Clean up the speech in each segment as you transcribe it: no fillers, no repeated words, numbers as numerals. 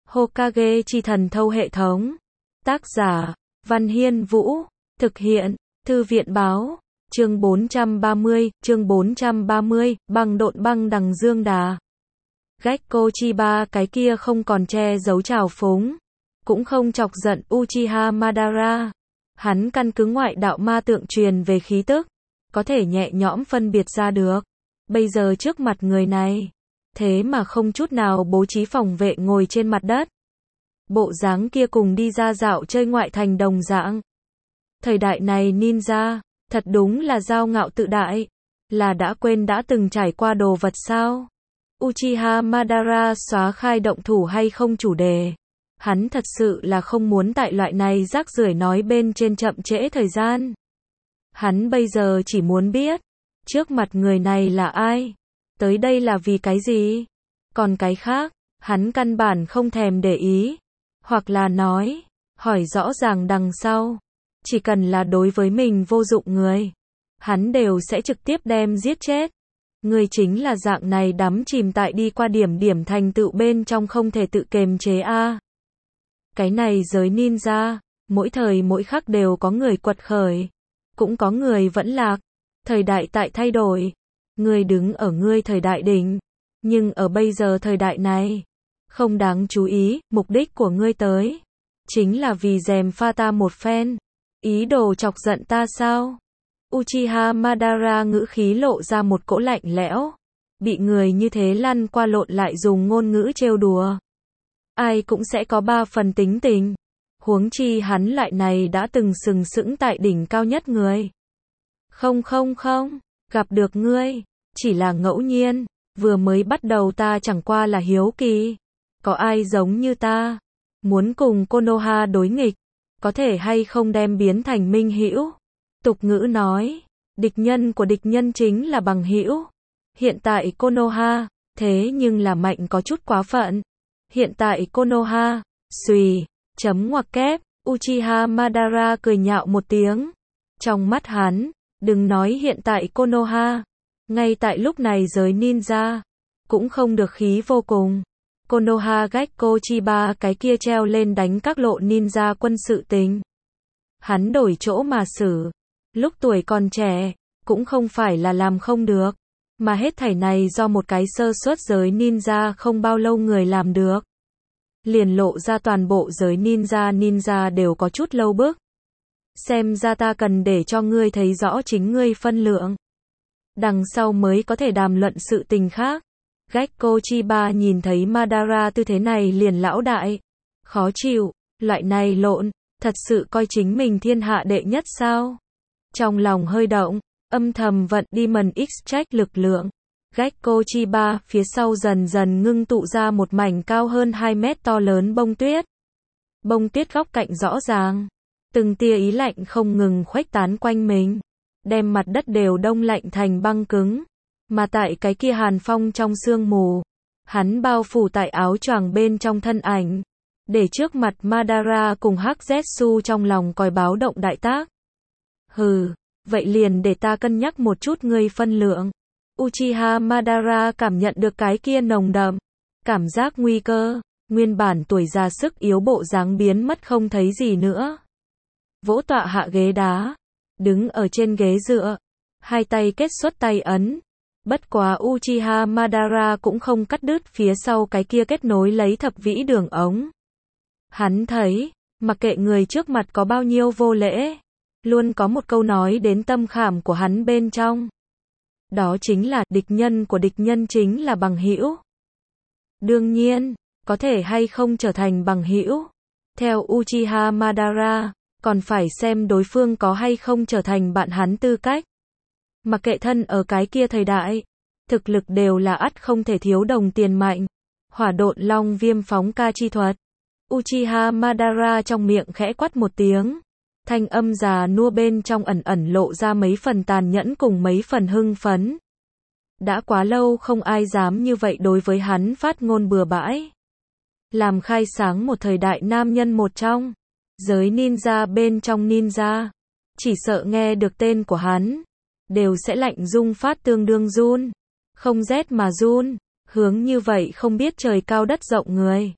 Hokage chi thần thâu hệ thống. Tác giả, Văn Hiên Vũ. Thực hiện, Thư viện báo. Chương 430, băng độn băng đằng dương đà. Gekko Chiba cái kia không còn che giấu trào phúng, cũng không chọc giận Uchiha Madara. Hắn căn cứ ngoại đạo ma tượng truyền về khí tức, có thể nhẹ nhõm phân biệt ra được. Bây giờ trước mặt người này, thế mà không chút nào bố trí phòng vệ ngồi trên mặt đất. Bộ dáng kia cùng đi ra dạo chơi ngoại thành đồng dạng. Thời đại này ninja, thật đúng là kiêu ngạo tự đại, là đã quên đã từng trải qua đồ vật sao? Uchiha Madara xóa khai động thủ hay không chủ đề. Hắn thật sự là không muốn tại loại này rác rưởi nói bên trên chậm trễ thời gian. Hắn bây giờ chỉ muốn biết, trước mặt người này là ai? Tới đây là vì cái gì? Còn cái khác, hắn căn bản không thèm để ý. Hoặc là nói, hỏi rõ ràng đằng sau. Chỉ cần là đối với mình vô dụng người, hắn đều sẽ trực tiếp đem giết chết. Người chính là dạng này đắm chìm tại đi qua điểm thành tựu bên trong không thể tự kiềm chế a. Cái này giới ninja, mỗi thời mỗi khắc đều có người quật khởi, cũng có người vẫn lạc. Thời đại tại thay đổi, ngươi đứng ở ngươi thời đại đỉnh, nhưng ở bây giờ thời đại này, không đáng chú ý. Mục đích của ngươi tới, chính là vì gièm pha ta một phen, ý đồ chọc giận ta sao? Uchiha Madara ngữ khí lộ ra một cỗ lạnh lẽo. Bị người như thế lăn qua lộn lại dùng ngôn ngữ trêu đùa, ai cũng sẽ có ba phần tính tình. Huống chi hắn lại này đã từng sừng sững tại đỉnh cao nhất người. Không, gặp được ngươi, chỉ là ngẫu nhiên, vừa mới bắt đầu ta chẳng qua là hiếu kỳ. Có ai giống như ta, muốn cùng Konoha đối nghịch, có thể hay không đem biến thành minh hữu? Tục ngữ nói, địch nhân của địch nhân chính là bằng hữu. Hiện tại Konoha, thế nhưng là mạnh có chút quá phận. Hiện tại Konoha, chấm ngoặc kép, Uchiha Madara cười nhạo một tiếng. Trong mắt hắn, đừng nói hiện tại Konoha, ngay tại lúc này giới ninja, cũng không được khí vô cùng. Konoha Gekko Chiba cái kia treo lên đánh các lộ ninja quân sự tình. Hắn đổi chỗ mà xử. Lúc tuổi còn trẻ, cũng không phải là làm không được, mà hết thảy này do một cái sơ suất giới ninja không bao lâu người làm được. Liền lộ ra toàn bộ giới ninja đều có chút lâu bước. Xem ra ta cần để cho ngươi thấy rõ chính ngươi phân lượng. Đằng sau mới có thể đàm luận sự tình khác. Gekko Chiba nhìn thấy Madara tư thế này liền lão đại. Khó chịu, loại này lộn, thật sự coi chính mình thiên hạ đệ nhất sao? Trong lòng hơi động, âm thầm vận Demon Extract lực lượng. Gekko Chiba phía sau dần dần ngưng tụ ra một mảnh cao hơn 2 mét to lớn bông tuyết. Bông tuyết góc cạnh rõ ràng, từng tia ý lạnh không ngừng khuếch tán quanh mình, đem mặt đất đều đông lạnh thành băng cứng. Mà tại cái kia hàn phong trong sương mù, hắn bao phủ tại áo choàng bên trong thân ảnh, để trước mặt Madara cùng Hắc Zetsu trong lòng còi báo động đại tác. Hừ, vậy liền để ta cân nhắc một chút ngươi phân lượng. Uchiha Madara cảm nhận được cái kia nồng đậm cảm giác nguy cơ, nguyên bản tuổi già sức yếu bộ dáng biến mất không thấy gì nữa. Vỗ tọa hạ ghế đá, đứng ở trên ghế dựa, hai tay kết xuất tay ấn. Bất quá Uchiha Madara cũng không cắt đứt phía sau cái kia kết nối lấy thập vĩ đường ống. Hắn thấy, mặc kệ người trước mặt có bao nhiêu vô lễ, luôn có một câu nói đến tâm khảm của hắn bên trong. Đó chính là, địch nhân của địch nhân chính là bằng hữu. Đương nhiên, có thể hay không trở thành bằng hữu, theo Uchiha Madara, còn phải xem đối phương có hay không trở thành bạn hắn tư cách. Mặc kệ thân ở cái kia thời đại, thực lực đều là ắt không thể thiếu đồng tiền mạnh. Hỏa độn long viêm phóng ca chi thuật. Uchiha Madara trong miệng khẽ quát một tiếng. Thanh âm già nua bên trong ẩn lộ ra mấy phần tàn nhẫn cùng mấy phần hưng phấn. Đã quá lâu không ai dám như vậy đối với hắn phát ngôn bừa bãi. Làm khai sáng một thời đại nam nhân một trong. Giới ninja bên trong ninja. Chỉ sợ nghe được tên của hắn, đều sẽ lạnh rung phát tương đương run. Không rét mà run. Hướng như vậy không biết trời cao đất rộng người,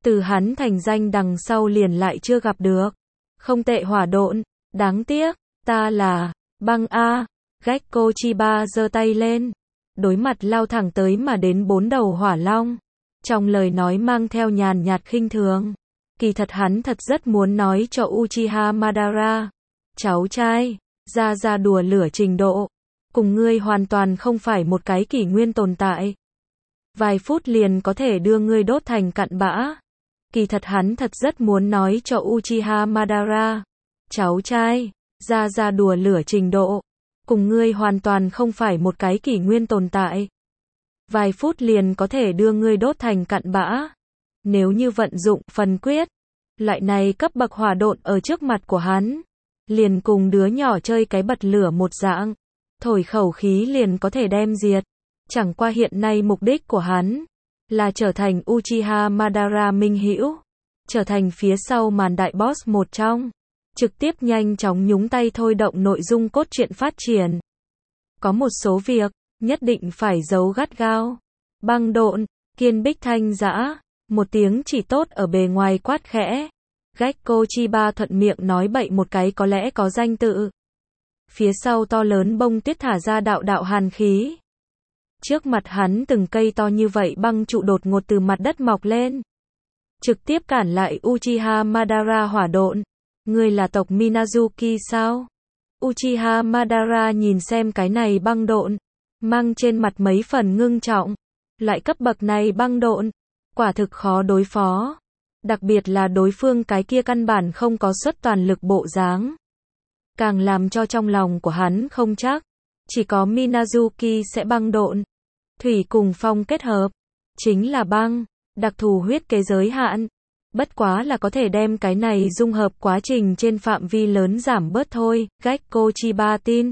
Từ hắn thành danh đằng sau liền lại chưa gặp được. Không tệ hỏa độn, đáng tiếc, ta là băng A. Gekko Chiba giơ tay lên, đối mặt lao thẳng tới mà đến 4 đầu hỏa long. Trong lời nói mang theo nhàn nhạt khinh thường. Kỳ thật hắn thật rất muốn nói cho Uchiha Madara, cháu trai, ra đùa lửa trình độ, cùng ngươi hoàn toàn không phải một cái kỷ nguyên tồn tại. Vài phút liền có thể đưa ngươi đốt thành cặn bã. Kỳ thật hắn thật rất muốn nói cho Uchiha Madara, cháu trai, ra đùa lửa trình độ, cùng ngươi hoàn toàn không phải một cái kỷ nguyên tồn tại. Vài phút liền có thể đưa ngươi đốt thành cặn bã. Nếu như vận dụng phần quyết, loại này cấp bậc hỏa độn ở trước mặt của hắn, liền cùng đứa nhỏ chơi cái bật lửa một dạng, thổi khẩu khí liền có thể đem diệt. Chẳng qua hiện nay mục đích của hắn là trở thành Uchiha Madara minh hữu, trở thành phía sau màn đại boss một trong, trực tiếp nhanh chóng nhúng tay thôi động nội dung cốt truyện phát triển. Có một số việc nhất định phải giấu gắt gao. Băng độn, Kiên Bích thanh dã, một tiếng chỉ tốt ở bề ngoài quát khẽ. Gekko Chiba thuận miệng nói bậy một cái có lẽ có danh tự. Phía sau to lớn bông tuyết thả ra đạo đạo hàn khí. Trước mặt hắn từng cây to như vậy băng trụ đột ngột từ mặt đất mọc lên, trực tiếp cản lại Uchiha Madara hỏa độn. Ngươi là tộc Minazuki sao? Uchiha Madara nhìn xem cái này băng độn, mang trên mặt mấy phần ngưng trọng. Loại cấp bậc này băng độn, quả thực khó đối phó. Đặc biệt là đối phương cái kia căn bản không có xuất toàn lực bộ dáng. Càng làm cho trong lòng của hắn không chắc. Chỉ có Minazuki sẽ băng độn. Thủy cùng phong kết hợp, chính là băng, đặc thù huyết kế giới hạn. Bất quá là có thể đem cái này dung hợp quá trình trên phạm vi lớn giảm bớt thôi. Gekko Chiba tin.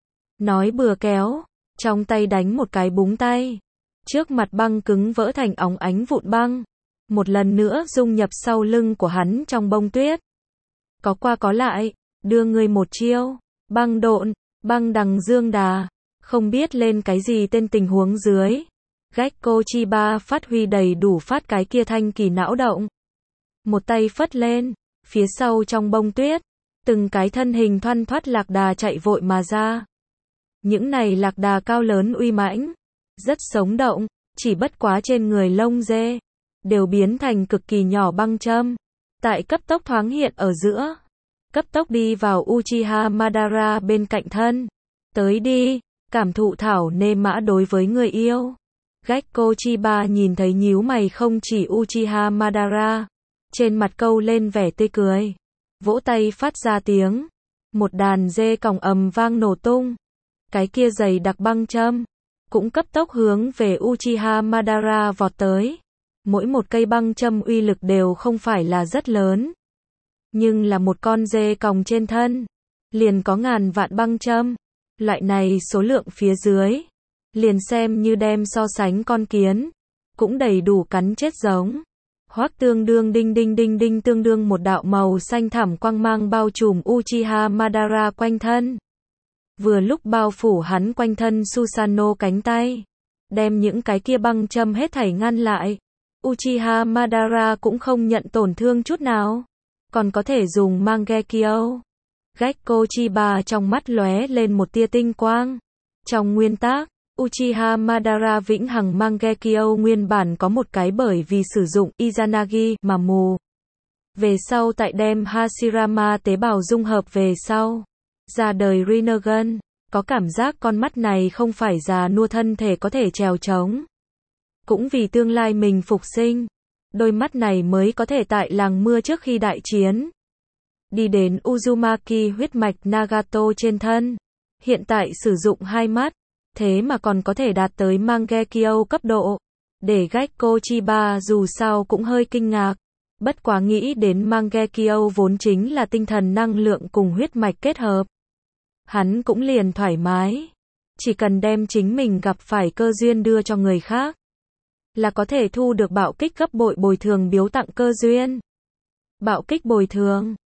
Nói bừa kéo, trong tay đánh một cái búng tay. Trước mặt băng cứng vỡ thành óng ánh vụn băng. Một lần nữa dung nhập sau lưng của hắn trong bông tuyết. Có qua có lại, đưa người một chiêu. Băng độn, băng đằng dương đà. Không biết lên cái gì tên tình huống dưới. Gekko Chiba phát huy đầy đủ phát cái kia thanh kỳ não động. Một tay phất lên, phía sau trong bông tuyết, từng cái thân hình thoăn thoắt lạc đà chạy vội mà ra. Những này lạc đà cao lớn uy mãnh, rất sống động, chỉ bất quá trên người lông dê, đều biến thành cực kỳ nhỏ băng châm. Tại cấp tốc thoáng hiện ở giữa, cấp tốc đi vào Uchiha Madara bên cạnh thân. Tới đi, cảm thụ thảo nê mã đối với người yêu. Gekko Chiba nhìn thấy nhíu mày không chỉ Uchiha Madara, trên mặt câu lên vẻ tươi cười, vỗ tay phát ra tiếng, một đàn dê còng ầm vang nổ tung. Cái kia dày đặc băng châm cũng cấp tốc hướng về Uchiha Madara vọt tới. Mỗi một cây băng châm uy lực đều không phải là rất lớn, nhưng là một con dê còng trên thân liền có ngàn vạn băng châm. Loại này số lượng phía dưới, liền xem như đem so sánh con kiến, cũng đầy đủ cắn chết giống. Hoắc tương đương đinh đinh đinh đinh tương đương một đạo màu xanh thẳm quang mang bao trùm Uchiha Madara quanh thân. Vừa lúc bao phủ hắn quanh thân Susanoo cánh tay, đem những cái kia băng châm hết thảy ngăn lại. Uchiha Madara cũng không nhận tổn thương chút nào, còn có thể dùng Mangekyo. Gekko Chiba trong mắt lóe lên một tia tinh quang. Trong nguyên tắc, Uchiha Madara vĩnh hằng Mangekyo nguyên bản có một cái bởi vì sử dụng Izanagi mà mù. Về sau tại đem Hashirama tế bào dung hợp về sau, ra đời Rinnegan, có cảm giác con mắt này không phải già nua thân thể có thể trèo trống. Cũng vì tương lai mình phục sinh, đôi mắt này mới có thể tại làng mưa trước khi đại chiến đi đến Uzumaki huyết mạch Nagato trên thân. Hiện tại sử dụng hai mắt, thế mà còn có thể đạt tới Mangekyo cấp độ. Để Gekko Chiba dù sao cũng hơi kinh ngạc. Bất quá nghĩ đến Mangekyo vốn chính là tinh thần năng lượng cùng huyết mạch kết hợp, hắn cũng liền thoải mái. Chỉ cần đem chính mình gặp phải cơ duyên đưa cho người khác, là có thể thu được bạo kích gấp bội bồi thường biếu tặng cơ duyên. Bạo kích bồi thường,